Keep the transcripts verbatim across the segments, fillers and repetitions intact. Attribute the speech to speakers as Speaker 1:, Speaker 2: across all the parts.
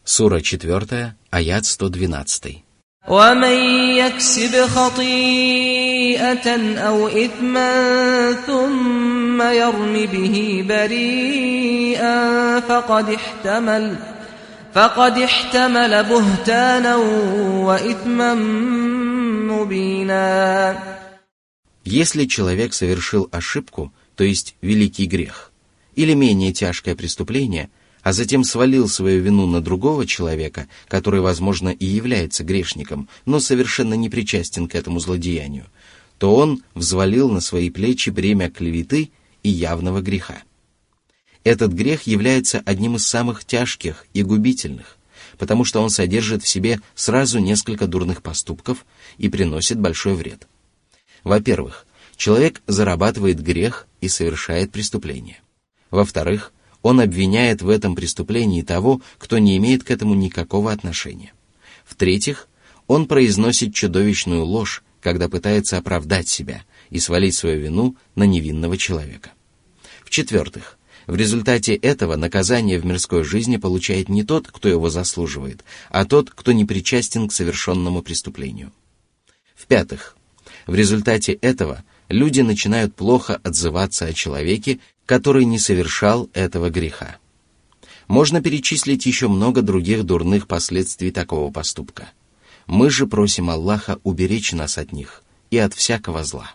Speaker 1: Сура четвёртая, аят сто двенадцатый.
Speaker 2: وَمَنْ يَكْسِبْ خَطِيئَةً أَوْ إِثْمًا ثُمَّ يَرْمِ بِهِ بَرِيئًا فَقَدِ احْتَمَلَ فَقَدِ احْتَمَلَ بُهْتَانًا وَإِثْمًا مُبِينًا.
Speaker 1: Если человек совершил ошибку, то есть великий грех, или менее тяжкое преступление, а затем свалил свою вину на другого человека, который, возможно, и является грешником, но совершенно не причастен к этому злодеянию, то он взвалил на свои плечи бремя клеветы и явного греха. Этот грех является одним из самых тяжких и губительных, потому что он содержит в себе сразу несколько дурных поступков и приносит большой вред. Во-первых, человек зарабатывает грех и совершает преступление. Во-вторых, он обвиняет в этом преступлении того, кто не имеет к этому никакого отношения. В-третьих, он произносит чудовищную ложь, когда пытается оправдать себя и свалить свою вину на невинного человека. В-четвертых, в результате этого наказание в мирской жизни получает не тот, кто его заслуживает, а тот, кто не причастен к совершенному преступлению. В-пятых, в результате этого люди начинают плохо отзываться о человеке, который не совершал этого греха. Можно перечислить еще много других дурных последствий такого поступка. Мы же просим Аллаха уберечь нас от них и от всякого зла.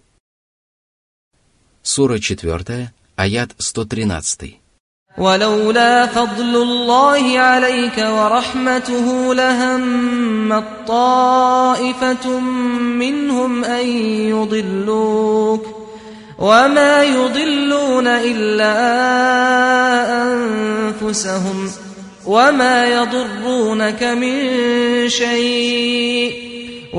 Speaker 1: Сура четвёртая, аят сто тринадцатый.
Speaker 2: ولولا فضل الله عليك ورحمته لهمت طائفة منهم أن يضلوك وما يضلون إلا أنفسهم وما يضرونك من شيء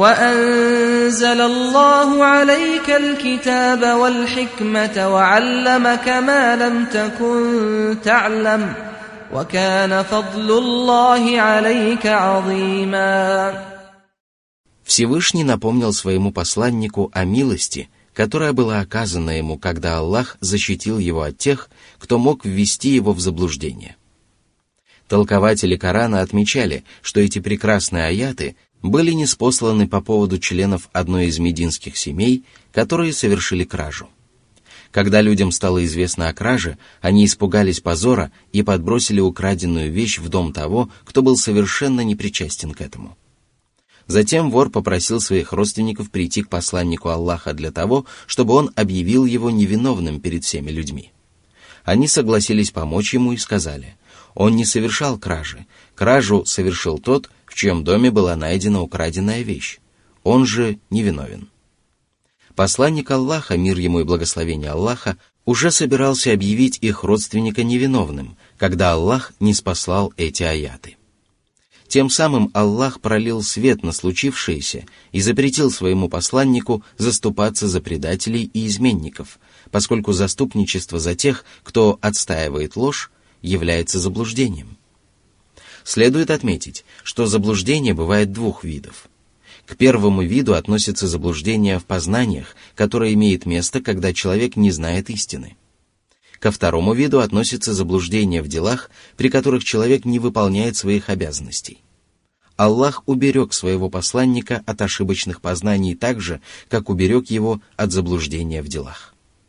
Speaker 2: وأنزل الله عليك الكتاب والحكمة وعلمك ما لم تكن تعلم وكان فضل الله عليك عظيما.
Speaker 1: Всевышний напомнил своему посланнику о милости, которая была оказана ему, когда Аллах защитил его от тех, кто мог ввести его в заблуждение. Толкователи Корана отмечали, что эти прекрасные аяты были ниспосланы по поводу членов одной из мединских семей, которые совершили кражу. Когда людям стало известно о краже, они испугались позора и подбросили украденную вещь в дом того, кто был совершенно не причастен к этому. Затем вор попросил своих родственников прийти к посланнику Аллаха для того, чтобы он объявил его невиновным перед всеми людьми. Они согласились помочь ему и сказали: «Он не совершал кражи. Кражу совершил тот, в чьем доме была найдена украденная вещь. Он же невиновен». Посланник Аллаха, мир ему и благословение Аллаха, уже собирался объявить их родственника невиновным, когда Аллах ниспослал эти аяты. Тем самым Аллах пролил свет на случившееся и запретил своему посланнику заступаться за предателей и изменников, поскольку заступничество за тех, кто отстаивает ложь, является заблуждением. Следует отметить, что заблуждение бывает двух видов. К первому виду относится заблуждение в познаниях, которое имеет место, когда человек не знает истины. Ко второму виду относится заблуждение в делах, при которых человек не выполняет своих обязанностей. Аллах уберег своего посланника от ошибочных познаний так же, как уберег его от заблуждения в делах.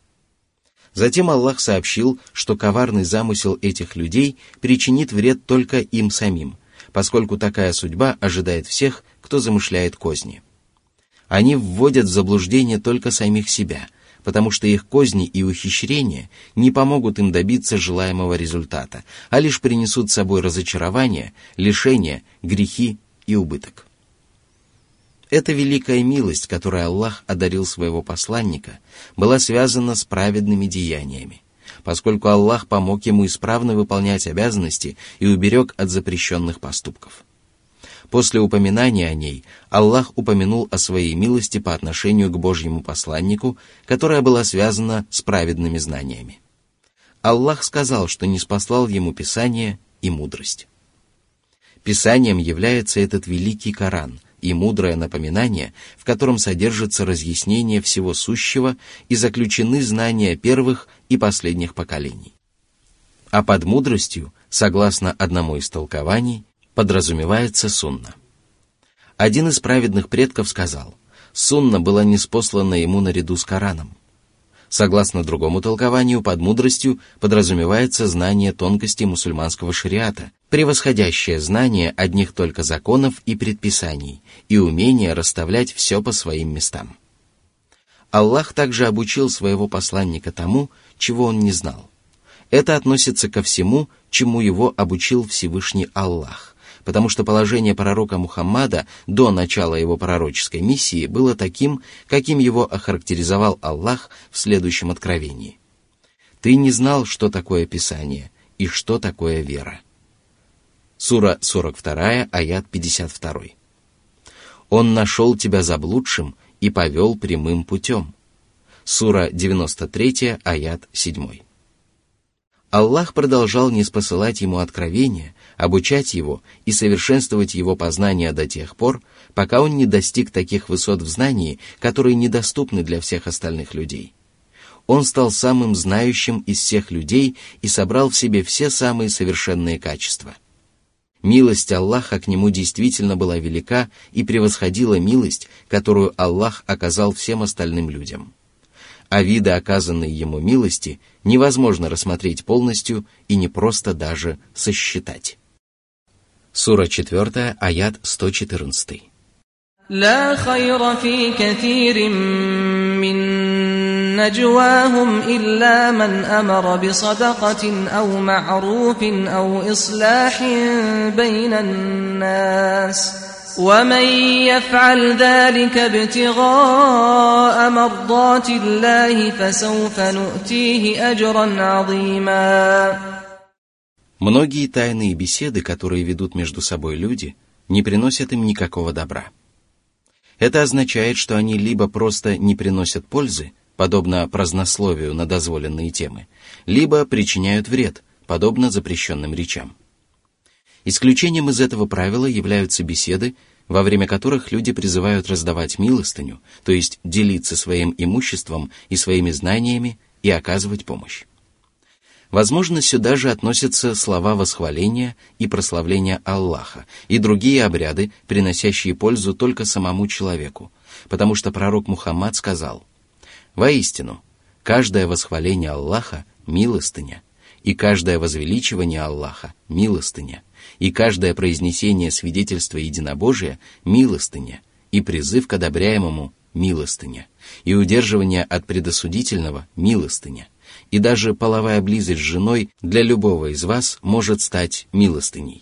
Speaker 1: Затем Аллах сообщил, что коварный замысел этих людей причинит вред только им самим, поскольку такая судьба ожидает всех, кто замышляет козни. Они вводят в заблуждение только самих себя, потому что их козни и ухищрения не помогут им добиться желаемого результата, а лишь принесут с собой разочарование, лишение, грехи и убыток. Эта великая милость, которой Аллах одарил своего посланника, была связана с праведными деяниями, поскольку Аллах помог ему исправно выполнять обязанности и уберег от запрещенных поступков. После упоминания о ней Аллах упомянул о своей милости по отношению к Божьему посланнику, которая была связана с праведными знаниями. Аллах сказал, что ниспослал ему Писание и мудрость. Писанием является этот великий Коран и мудрое напоминание, в котором содержится разъяснение всего сущего и заключены знания первых и последних поколений. А под мудростью, согласно одному из толкований, подразумевается сунна. Один из праведных предков сказал: сунна была ниспослана ему наряду с Кораном. Согласно другому толкованию, под мудростью подразумевается знание тонкостей мусульманского шариата, превосходящее знание одних только законов и предписаний, и умение расставлять все по своим местам. Аллах также обучил своего посланника тому, чего он не знал. Это относится ко всему, чему его обучил Всевышний Аллах, потому что положение пророка Мухаммада до начала его пророческой миссии было таким, каким его охарактеризовал Аллах в следующем откровении. «Ты не знал, что такое Писание и что такое вера». Сура сорок два, аят пятьдесят два. «Он нашел тебя заблудшим и повел прямым путем». Сура девяносто три, аят семь. Аллах продолжал ниспосылать ему откровения, обучать его и совершенствовать его познания до тех пор, пока он не достиг таких высот в знании, которые недоступны для всех остальных людей. Он стал самым знающим из всех людей и собрал в себе все самые совершенные качества. Милость Аллаха к нему действительно была велика и превосходила милость, которую Аллах оказал всем остальным людям. А виды оказанной ему милости невозможно рассмотреть полностью и не просто даже сосчитать. Сура четыре, аят сто четырнадцать.
Speaker 2: لا خير في كثير من نجواهم إلا من أمر بصدقة أو معروف أو إصلاح بين الناس ومن يفعل ذلك ابتغاء مرضات الله فسوف نؤتيه أجرا عظيما.
Speaker 1: Многие тайные беседы, которые ведут между собой люди, не приносят им никакого добра. Это означает, что они либо просто не приносят пользы, подобно празднословию на дозволенные темы, либо причиняют вред, подобно запрещенным речам. Исключением из этого правила являются беседы, во время которых люди призывают раздавать милостыню, то есть делиться своим имуществом и своими знаниями и оказывать помощь. Возможно, сюда же относятся слова восхваления и прославления Аллаха и другие обряды, приносящие пользу только самому человеку, потому что пророк Мухаммад сказал: «Воистину, каждое восхваление Аллаха – милостыня, и каждое возвеличивание Аллаха – милостыня, и каждое произнесение свидетельства единобожия – милостыня, и призыв к одобряемому – милостыня, и удерживание от предосудительного – милостыня, и даже половая близость с женой для любого из вас может стать милостыней».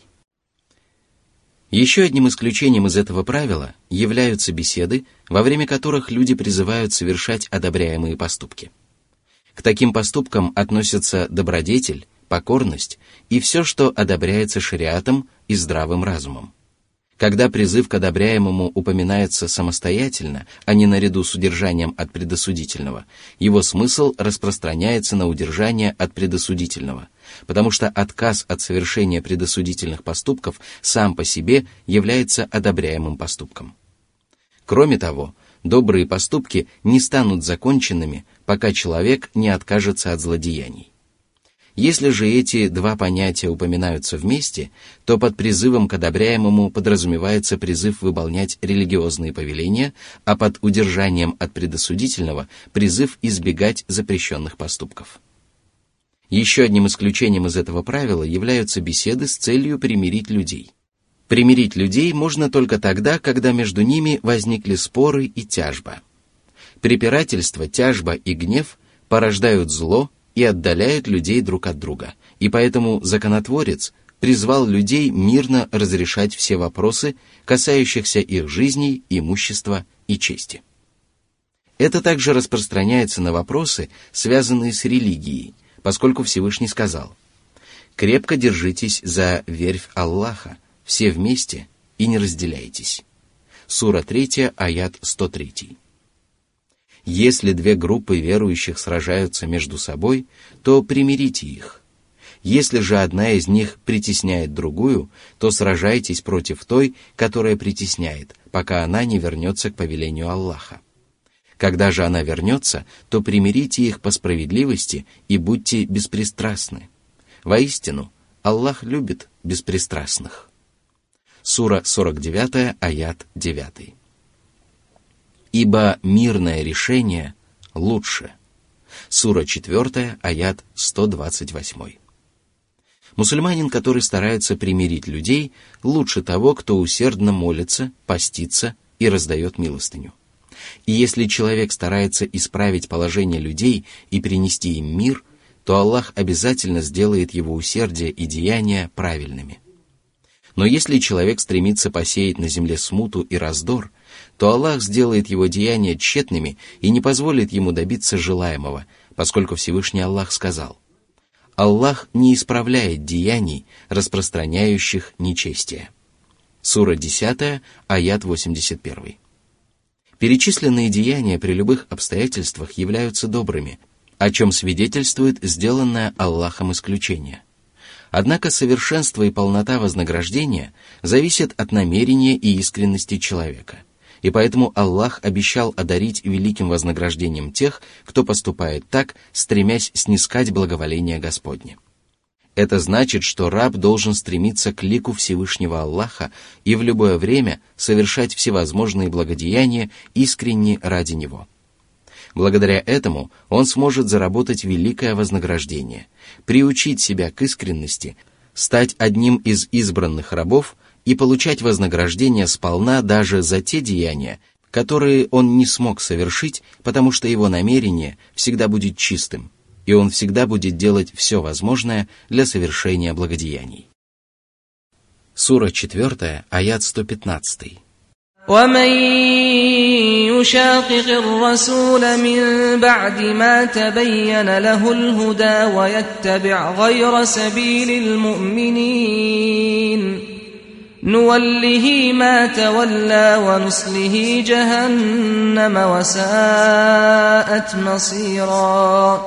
Speaker 1: Еще одним исключением из этого правила являются беседы, во время которых люди призывают совершать одобряемые поступки. К таким поступкам относятся добродетель, покорность и все, что одобряется шариатом и здравым разумом. Когда призыв к одобряемому упоминается самостоятельно, а не наряду с удержанием от предосудительного, его смысл распространяется на удержание от предосудительного, потому что отказ от совершения предосудительных поступков сам по себе является одобряемым поступком. Кроме того, добрые поступки не станут законченными, пока человек не откажется от злодеяний. Если же эти два понятия упоминаются вместе, то под призывом к одобряемому подразумевается призыв выполнять религиозные повеления, а под удержанием от предосудительного – призыв избегать запрещенных поступков. Еще одним исключением из этого правила являются беседы с целью примирить людей. Примирить людей можно только тогда, когда между ними возникли споры и тяжба. Препирательство, тяжба и гнев порождают зло и отдаляют людей друг от друга, и поэтому законотворец призвал людей мирно разрешать все вопросы, касающихся их жизней, имущества и чести. Это также распространяется на вопросы, связанные с религией, поскольку Всевышний сказал: «Крепко держитесь за верфь Аллаха, все вместе, и не разделяйтесь». Сура три, аят сто три. Если две группы верующих сражаются между собой, то примирите их. Если же одна из них притесняет другую, то сражайтесь против той, которая притесняет, пока она не вернется к повелению Аллаха. Когда же она вернется, то примирите их по справедливости и будьте беспристрастны. Воистину, Аллах любит беспристрастных. Сура сорок девять, аят девять. «Ибо мирное решение лучше». Сура четыре, аят сто двадцать восемь. Мусульманин, который старается примирить людей, лучше того, кто усердно молится, постится и раздает милостыню. И если человек старается исправить положение людей и принести им мир, то Аллах обязательно сделает его усердие и деяния правильными. Но если человек стремится посеять на земле смуту и раздор, то Аллах сделает его деяния тщетными и не позволит ему добиться желаемого, поскольку Всевышний Аллах сказал: «Аллах не исправляет деяний, распространяющих нечестие». Сура десять, аят восемьдесят один. Перечисленные деяния при любых обстоятельствах являются добрыми, о чем свидетельствует сделанное Аллахом исключение. Однако совершенство и полнота вознаграждения зависят от намерения и искренности человека, и поэтому Аллах обещал одарить великим вознаграждением тех, кто поступает так, стремясь снискать благоволение Господне. Это значит, что раб должен стремиться к лику Всевышнего Аллаха и в любое время совершать всевозможные благодеяния искренне ради Него. Благодаря этому он сможет заработать великое вознаграждение, приучить себя к искренности, стать одним из избранных рабов и получать вознаграждение сполна даже за те деяния, которые он не смог совершить, потому что его намерение всегда будет чистым, и он всегда будет делать все возможное для совершения благодеяний. Сура четыре, аят сто пятнадцать.
Speaker 2: وَمَن يُشَاقِقِ الرَّسُولَ مِن بَعْدِ مَا تَبَيَّنَ لَهُ الْهُدَى وَيَتَّبِعْ غَيْرَ سَبِيلِ الْمُؤْمِنِينَ نُوَلِّهِ مَا تَوَلَّى وَنُصْلِهِ جَهَنَّمَ وَسَاءَتْ مَصِيرًا.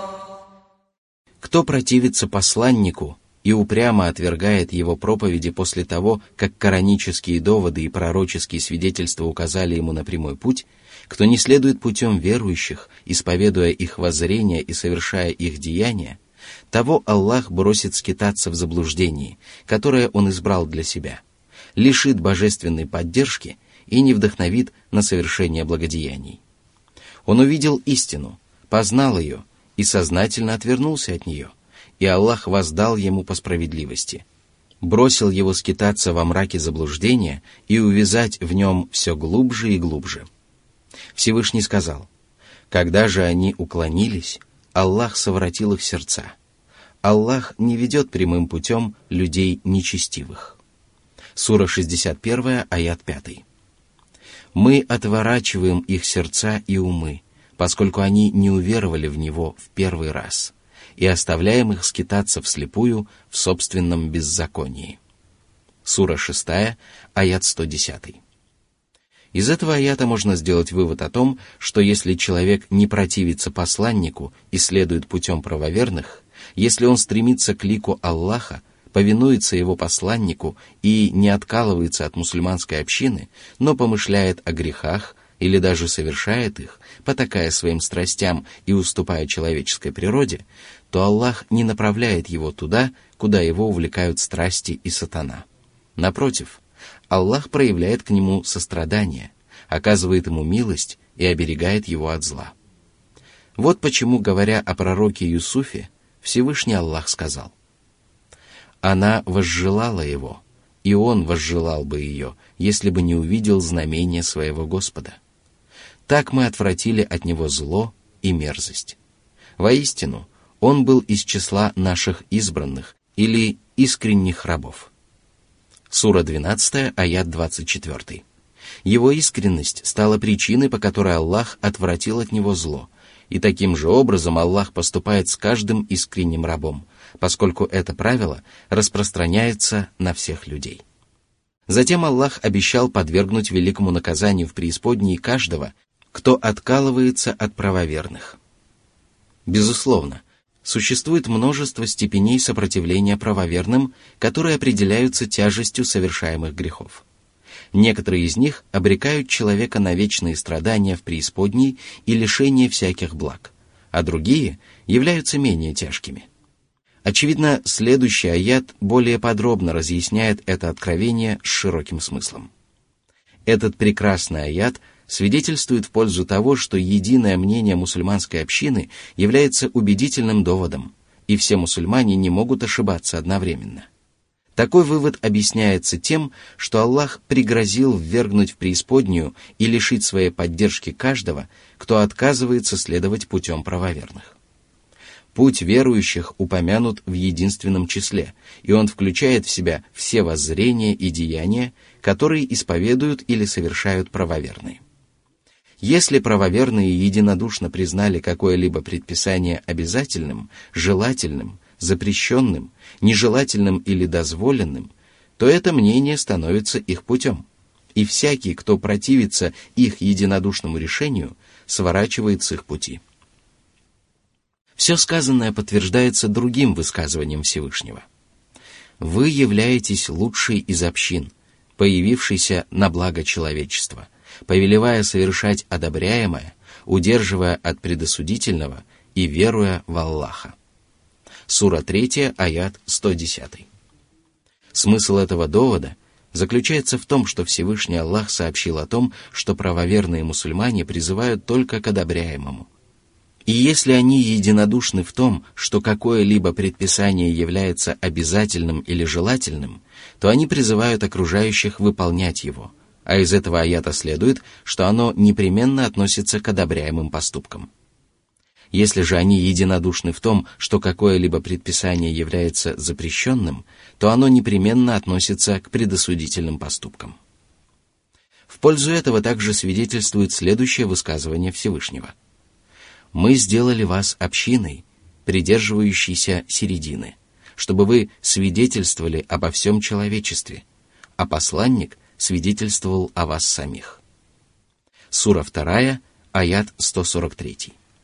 Speaker 1: Кто противится посланнику и упрямо отвергает его проповеди после того, как коранические доводы и пророческие свидетельства указали ему на прямой путь, кто не следует путем верующих, исповедуя их воззрения и совершая их деяния, того Аллах бросит скитаться в заблуждении, которое он избрал для себя, лишит божественной поддержки и не вдохновит на совершение благодеяний. Он увидел истину, познал ее и сознательно отвернулся от нее, и Аллах воздал ему по справедливости, бросил его скитаться во мраке заблуждения и увязать в нем все глубже и глубже. Всевышний сказал: «Когда же они уклонились, Аллах совратил их сердца. Аллах не ведет прямым путем людей нечестивых». Сура шестьдесят один, аят пять. «Мы отворачиваем их сердца и умы, поскольку они не уверовали в Него в первый раз, и оставляем их скитаться вслепую в собственном беззаконии». Сура шесть, аят сто десять. Из этого аята можно сделать вывод о том, что если человек не противится посланнику и следует путем правоверных, если он стремится к лику Аллаха, повинуется его посланнику и не откалывается от мусульманской общины, но помышляет о грехах или даже совершает их, потакая своим страстям и уступая человеческой природе, то Аллах не направляет его туда, куда его увлекают страсти и сатана. Напротив, Аллах проявляет к нему сострадание, оказывает ему милость и оберегает его от зла. Вот почему, говоря о пророке Юсуфе, Всевышний Аллах сказал: «Она возжелала его, и он возжелал бы ее, если бы не увидел знамения своего Господа. Так мы отвратили от него зло и мерзость. Воистину, он был из числа наших избранных или искренних рабов». Сура двенадцать, аят двадцать четыре. Его искренность стала причиной, по которой Аллах отвратил от него зло, и таким же образом Аллах поступает с каждым искренним рабом, поскольку это правило распространяется на всех людей. Затем Аллах обещал подвергнуть великому наказанию в преисподней каждого, кто откалывается от правоверных. Безусловно, существует множество степеней сопротивления правоверным, которые определяются тяжестью совершаемых грехов. Некоторые из них обрекают человека на вечные страдания в преисподней и лишение всяких благ, а другие являются менее тяжкими. Очевидно, следующий аят более подробно разъясняет это откровение с широким смыслом. Этот прекрасный аят свидетельствует в пользу того, что единое мнение мусульманской общины является убедительным доводом, и все мусульмане не могут ошибаться одновременно. Такой вывод объясняется тем, что Аллах пригрозил ввергнуть в преисподнюю и лишить своей поддержки каждого, кто отказывается следовать путем правоверных. Путь верующих упомянут в единственном числе, и он включает в себя все воззрения и деяния, которые исповедуют или совершают правоверные. Если правоверные единодушно признали какое-либо предписание обязательным, желательным, запрещенным, нежелательным или дозволенным, то это мнение становится их путем, и всякий, кто противится их единодушному решению, сворачивает с их пути. Все сказанное подтверждается другим высказыванием Всевышнего. «Вы являетесь лучшей из общин, появившейся на благо человечества, повелевая совершать одобряемое, удерживая от предосудительного и веруя в Аллаха». Сура три, аят сто десять. Смысл этого довода заключается в том, что Всевышний Аллах сообщил о том, что правоверные мусульмане призывают только к одобряемому. И если они единодушны в том, что какое-либо предписание является обязательным или желательным, то они призывают окружающих выполнять его, а из этого аята следует, что оно непременно относится к одобряемым поступкам. Если же они единодушны в том, что какое-либо предписание является запрещенным, то оно непременно относится к предосудительным поступкам. В пользу этого также свидетельствует следующее высказывание Всевышнего. «Мы сделали вас общиной, придерживающейся середины, чтобы вы свидетельствовали обо всем человечестве, а посланник свидетельствовал о вас самих». Сура два, аят сто сорок три.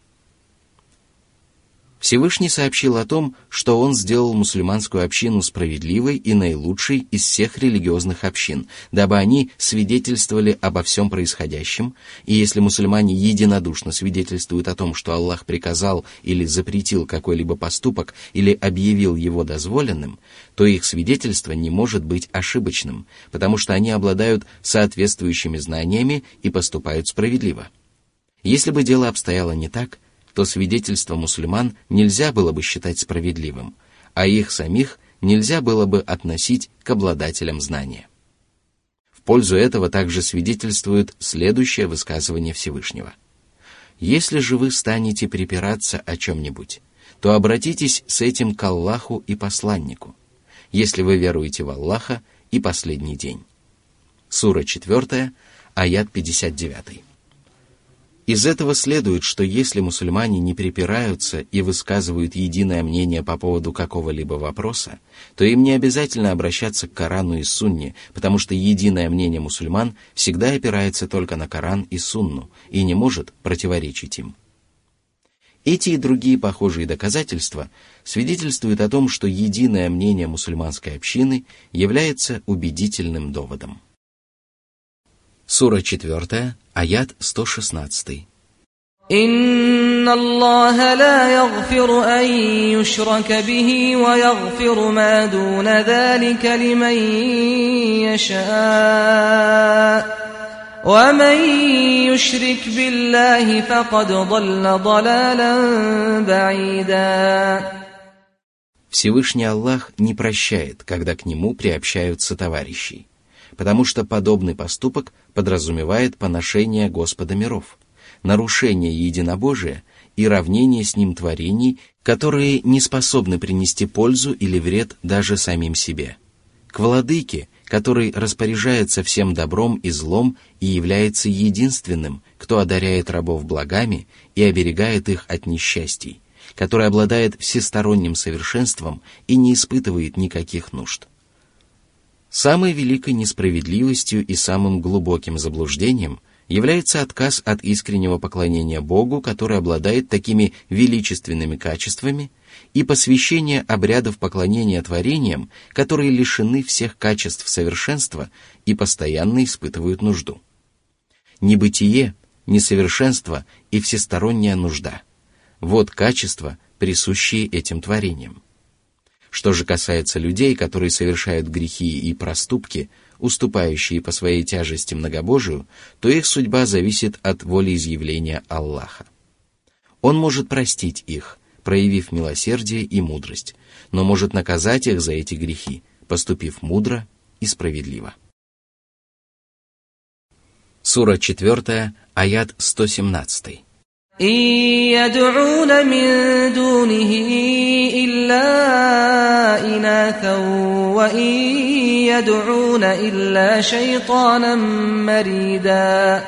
Speaker 1: Всевышний сообщил о том, что Он сделал мусульманскую общину справедливой и наилучшей из всех религиозных общин, дабы они свидетельствовали обо всем происходящем, и если мусульмане единодушно свидетельствуют о том, что Аллах приказал или запретил какой-либо поступок или объявил его дозволенным, то их свидетельство не может быть ошибочным, потому что они обладают соответствующими знаниями и поступают справедливо. Если бы дело обстояло не так, то свидетельство мусульман нельзя было бы считать справедливым, а их самих нельзя было бы относить к обладателям знания. В пользу этого также свидетельствует следующее высказывание Всевышнего. «Если же вы станете припираться о чем-нибудь, то обратитесь с этим к Аллаху и посланнику, если вы веруете в Аллаха и последний день». Сура четыре, аят пятьдесят девять. Из этого следует, что если мусульмане не припираются и высказывают единое мнение по поводу какого-либо вопроса, то им не обязательно обращаться к Корану и Сунне, потому что единое мнение мусульман всегда опирается только на Коран и Сунну и не может противоречить им. Эти и другие похожие доказательства свидетельствуют о том, что единое мнение мусульманской общины является убедительным доводом. Сура четыре, аят сто шестнадцать.
Speaker 2: «Инна Аллаха ла ягфиру ан юшрака бихи ва ягфиру ма дуна залика лиман яша, ва ман юшрик биллахи факад далла далалан баида».
Speaker 1: Всевышний Аллах не прощает, когда к Нему приобщаются товарищи, потому что подобный поступок подразумевает поношение Господа миров, нарушение единобожия и равнение с Ним творений, которые не способны принести пользу или вред даже самим себе, к владыке, который распоряжается всем добром и злом и является единственным, кто одаряет рабов благами и оберегает их от несчастий, который обладает всесторонним совершенством и не испытывает никаких нужд. Самой великой несправедливостью и самым глубоким заблуждением является отказ от искреннего поклонения Богу, который обладает такими величественными качествами, и посвящение обрядов поклонения творениям, которые лишены всех качеств совершенства и постоянно испытывают нужду. Небытие, несовершенство и всесторонняя нужда – вот качества, присущие этим творениям. Что же касается людей, которые совершают грехи и проступки, уступающие по своей тяжести многобожию, то их судьба зависит от волеизъявления Аллаха. Он может простить их, проявив милосердие и мудрость, но может наказать их за эти грехи, поступив мудро и справедливо. Сура четвёртая, аят сто семнадцатый.
Speaker 2: إن يدعون من دونه إلا إناثا وإن يدعون إلا شيطانا مريدا.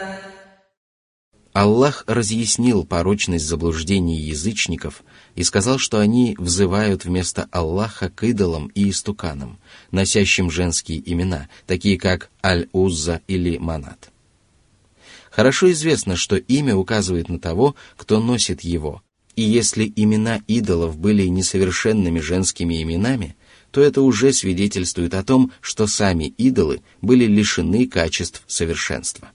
Speaker 1: Аллах разъяснил порочность заблуждений язычников и сказал, что они взывают вместо Аллаха к идолам и истуканам, носящим женские имена, такие как Аль-Узза или Манат. Хорошо известно, что имя указывает на того, кто носит его, и если имена идолов были несовершенными женскими именами, то это уже свидетельствует о том, что сами идолы были лишены качеств совершенства.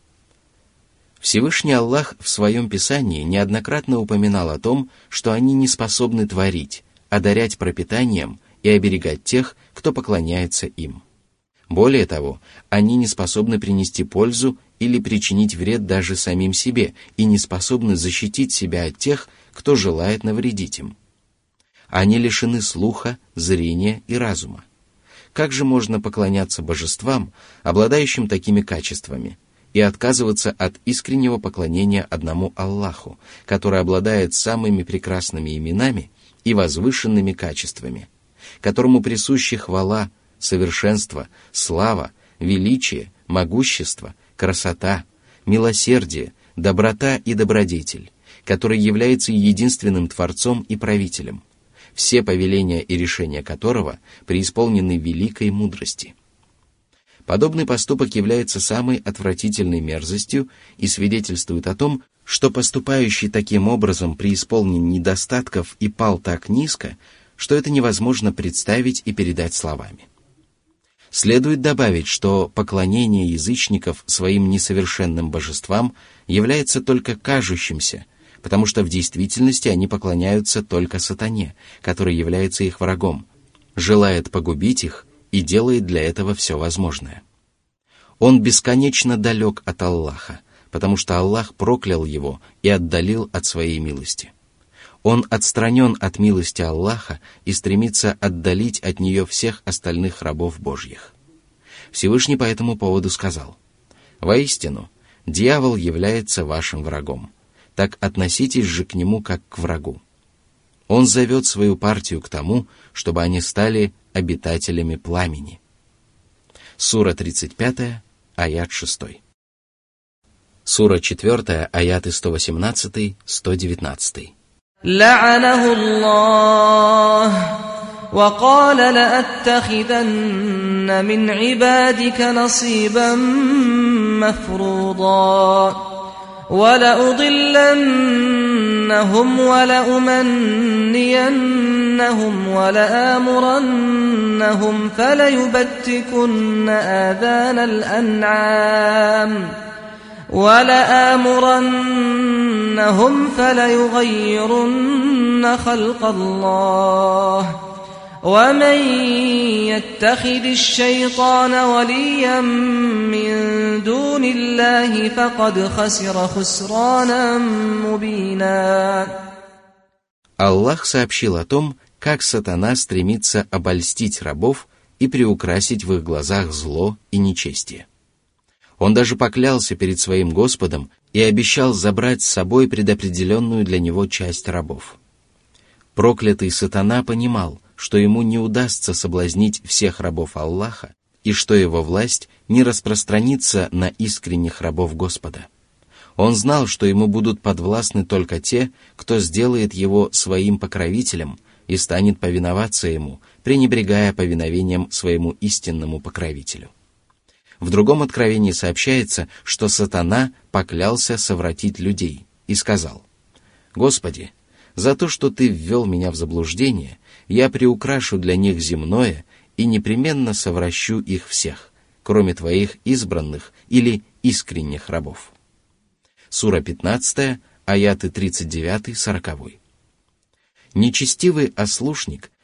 Speaker 1: Всевышний Аллах в своем Писании неоднократно упоминал о том, что они не способны творить, одарять пропитанием и оберегать тех, кто поклоняется им. Более того, они не способны принести пользу или причинить вред даже самим себе и не способны защитить себя от тех, кто желает навредить им. Они лишены слуха, зрения и разума. Как же можно поклоняться божествам, обладающим такими качествами, и отказываться от искреннего поклонения одному Аллаху, который обладает самыми прекрасными именами и возвышенными качествами, которому присущи хвала, совершенство, слава, величие, могущество, красота, милосердие, доброта и добродетель, который является единственным Творцом и Правителем, все повеления и решения которого преисполнены великой мудрости. Подобный поступок является самой отвратительной мерзостью и свидетельствует о том, что поступающий таким образом преисполнен недостатков и пал так низко, что это невозможно представить и передать словами. Следует добавить, что поклонение язычников своим несовершенным божествам является только кажущимся, потому что в действительности они поклоняются только сатане, который является их врагом, желает погубить их и делает для этого все возможное. Он бесконечно далек от Аллаха, потому что Аллах проклял его и отдалил от своей милости. Он отстранен от милости Аллаха и стремится отдалить от нее всех остальных рабов Божьих. Всевышний по этому поводу сказал: «Воистину, дьявол является вашим врагом, так относитесь же к нему как к врагу. Он зовет свою партию к тому, чтобы они стали обитателями пламени». Сура тридцать пятая, аят шестой. Сура четвёртая, аяты сто восемнадцатый — сто девятнадцатый.
Speaker 2: لعنه الله وقال لأتخذن من عبادك نصيبا مفروضا ولأضلنهم ولأمنينهم ولآمرنهم فليبتكن آذان الأنعام وَلَآمُرَنَّهُمْ فَلَيُغَيِّرُنَّ خَلْقَ اللَّهِ وَمَنْ يَتَّخِذِ الشَّيْطَانَ وَلِيًّا مِّن دُونِ اللَّهِ فَقَدْ خَسِرَ خُسْرَانًا مُبِينًا.
Speaker 1: Аллах сообщил о том, как сатана стремится обольстить рабов и приукрасить в их глазах зло и нечестие. Он даже поклялся перед своим Господом и обещал забрать с собой предопределенную для него часть рабов. Проклятый сатана понимал, что ему не удастся соблазнить всех рабов Аллаха и что его власть не распространится на искренних рабов Господа. Он знал, что ему будут подвластны только те, кто сделает его своим покровителем и станет повиноваться ему, пренебрегая повиновением своему истинному покровителю. В другом откровении сообщается, что сатана поклялся совратить людей и сказал: «Господи, за то, что Ты ввел меня в заблуждение, я приукрашу для них земное и непременно совращу их всех, кроме Твоих избранных или искренних рабов». Сура пятнадцатая, аяты тридцать девять — сорок. Нечестивый ослушник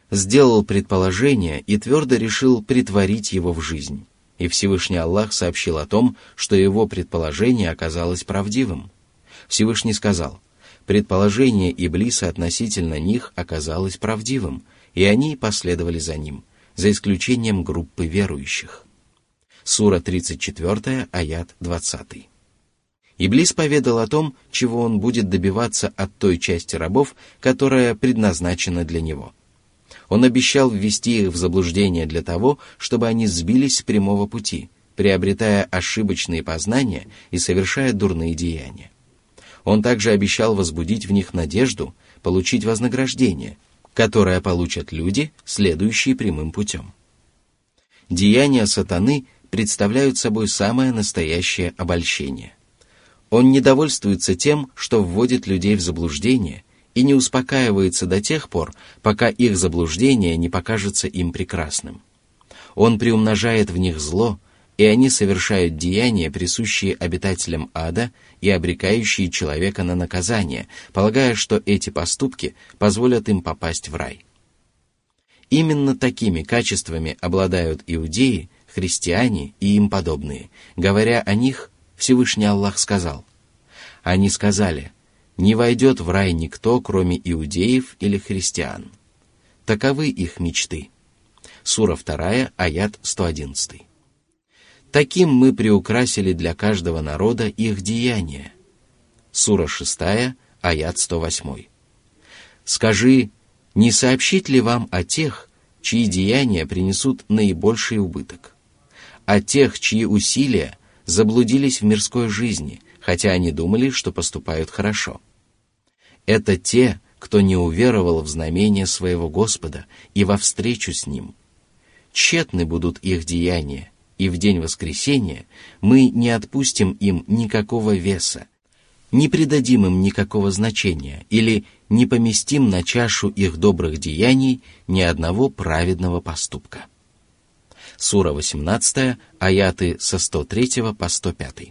Speaker 1: сделал предположение и твердо решил претворить его в жизнь. И Всевышний Аллах сообщил о том, что его предположение оказалось правдивым. Всевышний сказал: предположение Иблиса относительно них оказалось правдивым, и они последовали за ним, за исключением группы верующих. Сура тридцать четыре, аят двадцать. Иблис поведал о том, чего он будет добиваться от той части рабов, которая предназначена для него. Он обещал ввести их в заблуждение для того, чтобы они сбились с прямого пути, приобретая ошибочные познания и совершая дурные деяния. Он также обещал возбудить в них надежду получить вознаграждение, которое получат люди, следующие прямым путем. Деяния сатаны представляют собой самое настоящее обольщение. Он не довольствуется тем, что вводит людей в заблуждение, и не успокаивается до тех пор, пока их заблуждение не покажется им прекрасным. Он приумножает в них зло, и они совершают деяния, присущие обитателям ада и обрекающие человека на наказание, полагая, что эти поступки позволят им попасть в рай. Именно такими качествами обладают иудеи, христиане и им подобные. Говоря о них, Всевышний Аллах сказал: «Они сказали: не войдет в рай никто, кроме иудеев или христиан. Таковы их мечты». Сура два, аят сто одиннадцать. Таким мы приукрасили для каждого народа их деяния. Сура шесть, аят сто восемь. Скажи, не сообщить ли вам о тех, чьи деяния принесут наибольший убыток? О тех, чьи усилия заблудились в мирской жизни, хотя они думали, что поступают хорошо. Это те, кто не уверовал в знамение своего Господа и во встречу с Ним. Тщетны будут их деяния, и в день воскресения мы не отпустим им никакого веса, не придадим им никакого значения или не поместим на чашу их добрых деяний ни одного праведного поступка. Сура восемнадцать, аяты со сто третьего по сто пятый.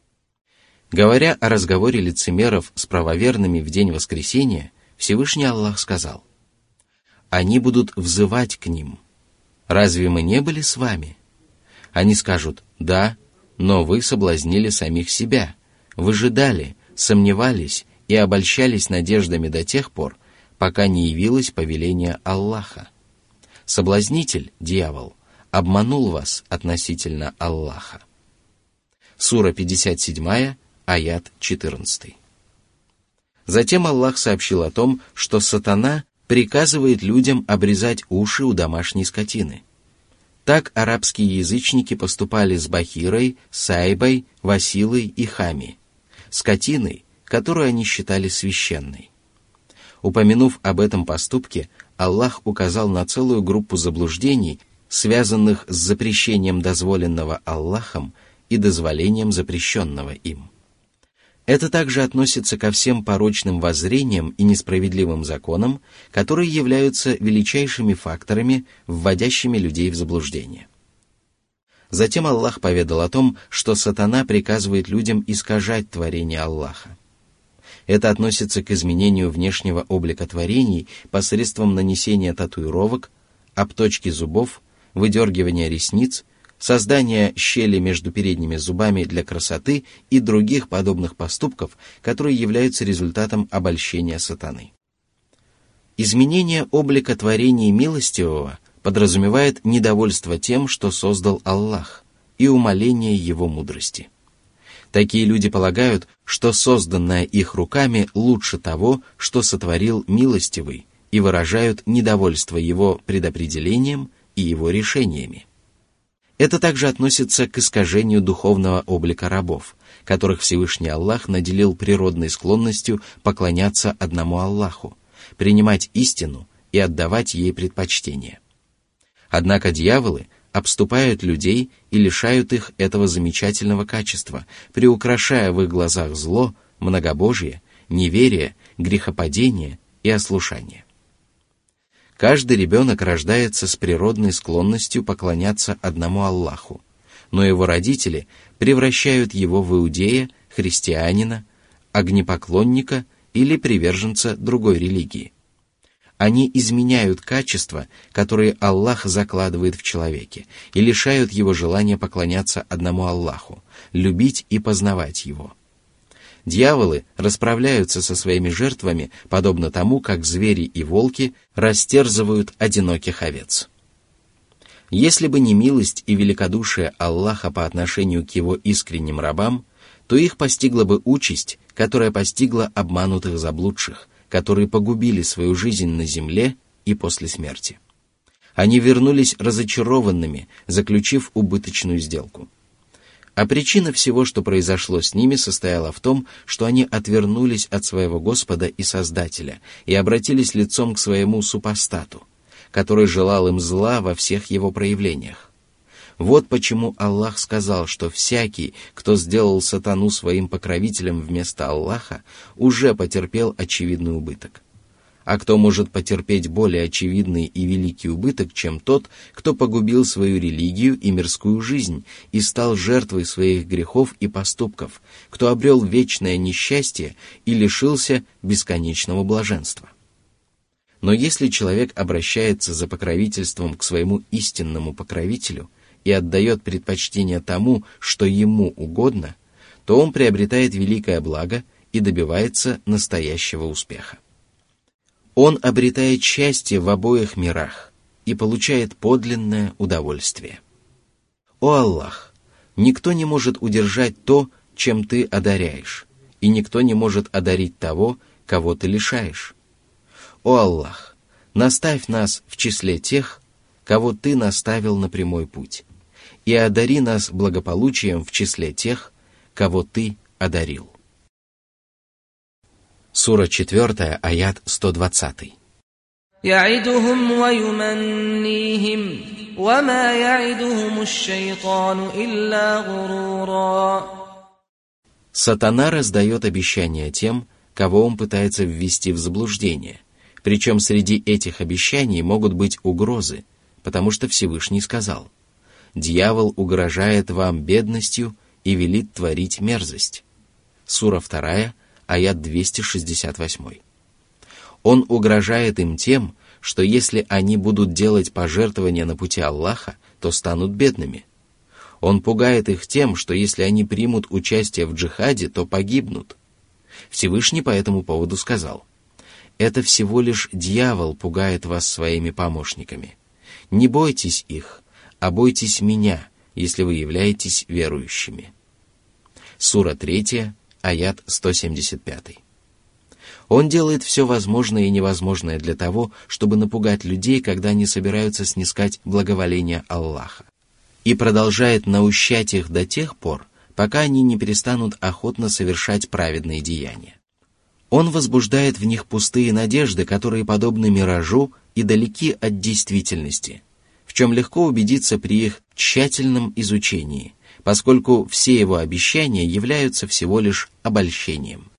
Speaker 1: Говоря о разговоре лицемеров с правоверными в день воскресения, Всевышний Аллах сказал: «Они будут взывать к ним: разве мы не были с вами?» Они скажут: «Да, но вы соблазнили самих себя, выжидали, сомневались и обольщались надеждами до тех пор, пока не явилось повеление Аллаха. Соблазнитель, дьявол, обманул вас относительно Аллаха». Сура пятьдесят семь, аят четырнадцать. Затем Аллах сообщил о том, что сатана приказывает людям обрезать уши у домашней скотины. Так арабские язычники поступали с Бахирой, Сайбой, Василой и Хами, скотиной, которую они считали священной. Упомянув об этом поступке, Аллах указал на целую группу заблуждений, связанных с запрещением дозволенного Аллахом и дозволением запрещенного им. Это также относится ко всем порочным воззрениям и несправедливым законам, которые являются величайшими факторами, вводящими людей в заблуждение. Затем Аллах поведал о том, что сатана приказывает людям искажать творение Аллаха. Это относится к изменению внешнего облика творений посредством нанесения татуировок, обточки зубов, выдергивания ресниц, создания щели между передними зубами для красоты и других подобных поступков, которые являются результатом обольщения сатаны. Изменение облика творений милостивого подразумевает недовольство тем, что создал Аллах, и умаление Его мудрости. Такие люди полагают, что созданное их руками лучше того, что сотворил милостивый, и выражают недовольство Его предопределением и Его решениями. Это также относится к искажению духовного облика рабов, которых Всевышний Аллах наделил природной склонностью поклоняться одному Аллаху, принимать истину и отдавать ей предпочтение. Однако дьяволы обступают людей и лишают их этого замечательного качества, приукрашая в их глазах зло, многобожие, неверие, грехопадение и ослушание. Каждый ребенок рождается с природной склонностью поклоняться одному Аллаху, но его родители превращают его в иудея, христианина, огнепоклонника или приверженца другой религии. Они изменяют качества, которые Аллах закладывает в человеке, и лишают его желания поклоняться одному Аллаху, любить и познавать его. Дьяволы расправляются со своими жертвами, подобно тому, как звери и волки растерзывают одиноких овец. Если бы не милость и великодушие Аллаха по отношению к его искренним рабам, то их постигла бы участь, которая постигла обманутых заблудших, которые погубили свою жизнь на земле и после смерти. Они вернулись разочарованными, заключив убыточную сделку. А причина всего, что произошло с ними, состояла в том, что они отвернулись от своего Господа и Создателя и обратились лицом к своему супостату, который желал им зла во всех его проявлениях. Вот почему Аллах сказал, что всякий, кто сделал сатану своим покровителем вместо Аллаха, уже потерпел очевидный убыток. А кто может потерпеть более очевидный и великий убыток, чем тот, кто погубил свою религию и мирскую жизнь и стал жертвой своих грехов и поступков, кто обрел вечное несчастье и лишился бесконечного блаженства? Но если человек обращается за покровительством к своему истинному покровителю и отдает предпочтение тому, что ему угодно, то он приобретает великое благо и добивается настоящего успеха. Он обретает счастье в обоих мирах и получает подлинное удовольствие. О Аллах! Никто не может удержать то, чем ты одаряешь, и никто не может одарить того, кого ты лишаешь. О Аллах! Наставь нас в числе тех, кого ты наставил на прямой путь, и одари нас благополучием в числе тех, кого ты одарил. Сура четвертая, аят сто двадцатый.
Speaker 2: يعدهم ويمنيهم وما يعدهم الشيطان إلا غرورا.
Speaker 1: Сатана раздает обещания тем, кого он пытается ввести в заблуждение, причем среди этих обещаний могут быть угрозы, потому что Всевышний сказал: «Дьявол угрожает вам бедностью и велит творить мерзость». Сура вторая, аят двести шестьдесят восемь. Он угрожает им тем, что если они будут делать пожертвования на пути Аллаха, то станут бедными. Он пугает их тем, что если они примут участие в джихаде, то погибнут. Всевышний по этому поводу сказал: «Это всего лишь дьявол пугает вас своими помощниками. Не бойтесь их, а бойтесь меня, если вы являетесь верующими». Сура третья, аят сто семьдесят пять. Он делает все возможное и невозможное для того, чтобы напугать людей, когда они собираются снискать благоволение Аллаха, и продолжает наущать их до тех пор, пока они не перестанут охотно совершать праведные деяния. Он возбуждает в них пустые надежды, которые подобны миражу и далеки от действительности, в чем легко убедиться при их тщательном изучении, поскольку все его обещания являются всего лишь обольщением.